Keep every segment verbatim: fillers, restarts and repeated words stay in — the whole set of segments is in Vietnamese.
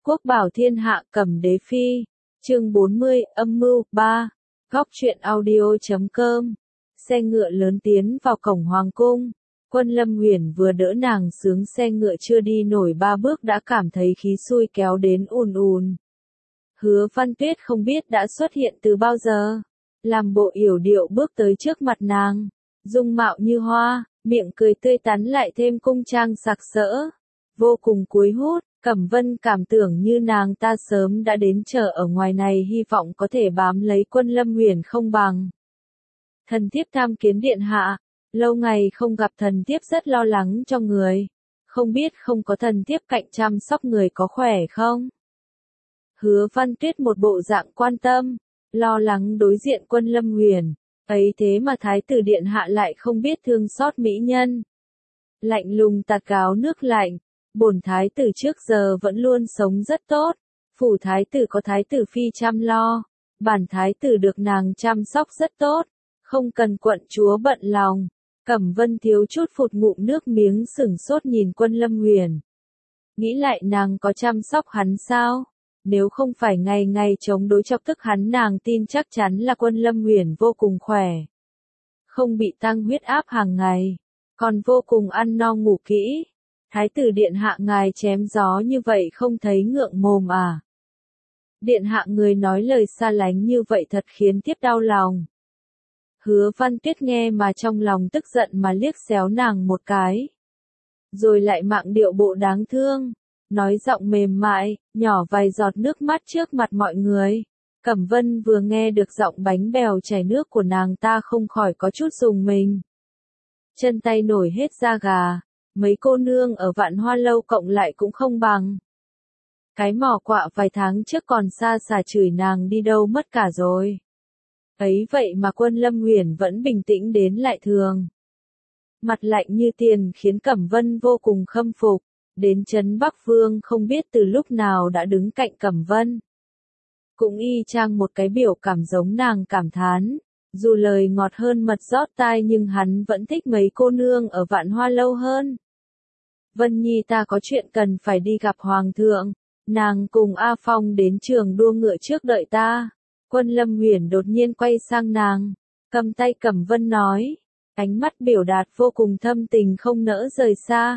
Quốc bảo thiên hạ Cẩm Đế phi, chương bốn mươi, âm mưu, ba, góc truyện audio chấm com. Xe ngựa lớn tiến vào cổng hoàng cung, Quân Lâm Huyền vừa đỡ nàng sướng xe ngựa chưa đi nổi ba bước đã cảm thấy khí xui kéo đến ùn ùn. Hứa Văn Tuyết không biết đã xuất hiện từ bao giờ, làm bộ yểu điệu bước tới trước mặt nàng, dung mạo như hoa, miệng cười tươi tắn lại thêm cung trang sặc sỡ, vô cùng cuốn hút. Cẩm Vân cảm tưởng như nàng ta sớm đã đến chờ ở ngoài này hy vọng có thể bám lấy Quân Lâm Huyền không bằng. Thần thiếp tham kiến điện hạ, lâu ngày không gặp thần thiếp rất lo lắng cho người, không biết không có thần thiếp cạnh chăm sóc người có khỏe không? Hứa Văn Tuyết một bộ dạng quan tâm, lo lắng đối diện Quân Lâm Huyền, ấy thế mà thái tử điện hạ lại không biết thương xót mỹ nhân. Lạnh lùng tạt gáo nước lạnh. Bổn thái tử trước giờ vẫn luôn sống rất tốt, phủ thái tử có thái tử phi chăm lo, bản thái tử được nàng chăm sóc rất tốt, không cần quận chúa bận lòng. Cẩm Vân thiếu chút phụt ngụm nước miếng sửng sốt nhìn Quân Lâm Huyền. Nghĩ lại nàng có chăm sóc hắn sao? Nếu không phải ngày ngày chống đối chọc tức hắn nàng tin chắc chắn là Quân Lâm Huyền vô cùng khỏe. Không bị tăng huyết áp hàng ngày, còn vô cùng ăn no ngủ kỹ. Thái tử điện hạ ngài chém gió như vậy không thấy ngượng mồm à? Điện hạ người nói lời xa lánh như vậy thật khiến thiếp đau lòng. Hứa Văn Tuyết nghe mà trong lòng tức giận mà liếc xéo nàng một cái. Rồi lại mạng điệu bộ đáng thương, nói giọng mềm mại, nhỏ vài giọt nước mắt trước mặt mọi người. Cẩm Vân vừa nghe được giọng bánh bèo chảy nước của nàng ta không khỏi có chút rùng mình. Chân tay nổi hết da gà. Mấy cô nương ở Vạn Hoa Lâu cộng lại cũng không bằng. Cái mỏ quạ vài tháng trước còn xa xà chửi nàng đi đâu mất cả rồi. Ấy vậy mà Quân Lâm Huyền vẫn bình tĩnh đến lại thường. Mặt lạnh như tiền khiến Cẩm Vân vô cùng khâm phục. Đến Trấn Bắc Vương không biết từ lúc nào đã đứng cạnh Cẩm Vân. Cũng y chang một cái biểu cảm giống nàng cảm thán. Dù lời ngọt hơn mật rót tai nhưng hắn vẫn thích mấy cô nương ở Vạn Hoa Lâu hơn. Vân Nhi ta có chuyện cần phải đi gặp Hoàng thượng, nàng cùng A Phong đến trường đua ngựa trước đợi ta. Quân Lâm Huyền đột nhiên quay sang nàng, cầm tay Cẩm Vân nói, ánh mắt biểu đạt vô cùng thâm tình không nỡ rời xa.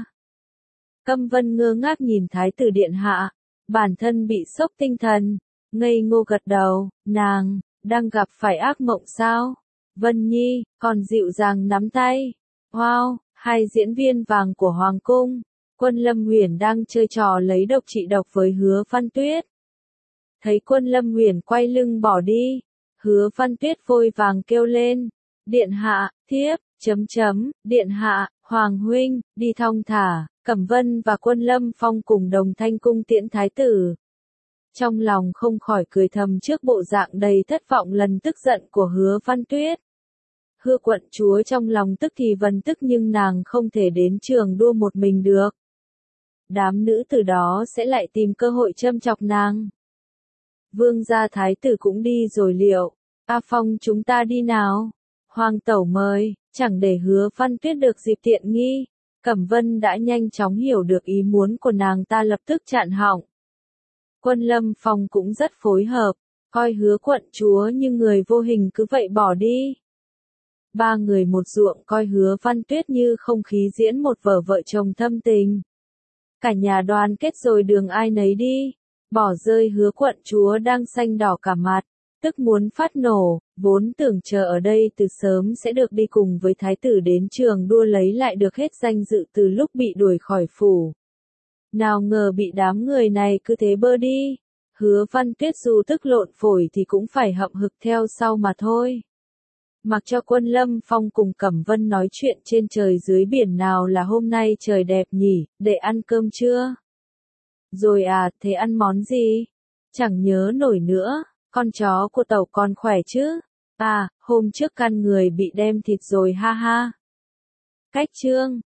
Cẩm Vân ngơ ngác nhìn thái tử điện hạ, bản thân bị sốc tinh thần, ngây ngô gật đầu, nàng, đang gặp phải ác mộng sao? Vân Nhi, còn dịu dàng nắm tay. Wow, hai diễn viên vàng của Hoàng cung. Quân Lâm Huyền đang chơi trò lấy độc trị độc với Hứa Văn Tuyết. Thấy Quân Lâm Huyền quay lưng bỏ đi, Hứa Văn Tuyết vội vàng kêu lên. Điện hạ, thiếp, chấm chấm, điện hạ, Hoàng huynh, đi thong thả. Cẩm Vân và Quân Lâm Phong cùng đồng thanh cung tiễn thái tử. Trong lòng không khỏi cười thầm trước bộ dạng đầy thất vọng lần tức giận của Hứa Văn Tuyết. Hứa quận chúa trong lòng tức thì vần tức nhưng nàng không thể đến trường đua một mình được. Đám nữ từ đó sẽ lại tìm cơ hội châm chọc nàng. Vương gia thái tử cũng đi rồi liệu. A Phong chúng ta đi nào. Hoàng tẩu mời, chẳng để Hứa Văn Tuyết được dịp tiện nghi. Cẩm Vân đã nhanh chóng hiểu được ý muốn của nàng ta lập tức chặn họng. Quân Lâm Phong cũng rất phối hợp, coi Hứa quận chúa như người vô hình cứ vậy bỏ đi. Ba người một ruộng coi Hứa Văn Tuyết như không khí diễn một vở vợ chồng thâm tình. Cả nhà đoàn kết rồi đường ai nấy đi, bỏ rơi Hứa quận chúa đang xanh đỏ cả mặt, tức muốn phát nổ, vốn tưởng chờ ở đây từ sớm sẽ được đi cùng với thái tử đến trường đua lấy lại được hết danh dự từ lúc bị đuổi khỏi phủ. Nào ngờ bị đám người này cứ thế bơ đi, Hứa Văn Tuyết dù tức lộn phổi thì cũng phải hậm hực theo sau mà thôi. Mặc cho Quân Lâm Phong cùng Cẩm Vân nói chuyện trên trời dưới biển nào là hôm nay trời đẹp nhỉ, để ăn cơm chưa? Rồi à, thế ăn món gì? Chẳng nhớ nổi nữa, con chó của tàu còn khỏe chứ? À, hôm trước căn người bị đem thịt rồi ha ha. Cách chương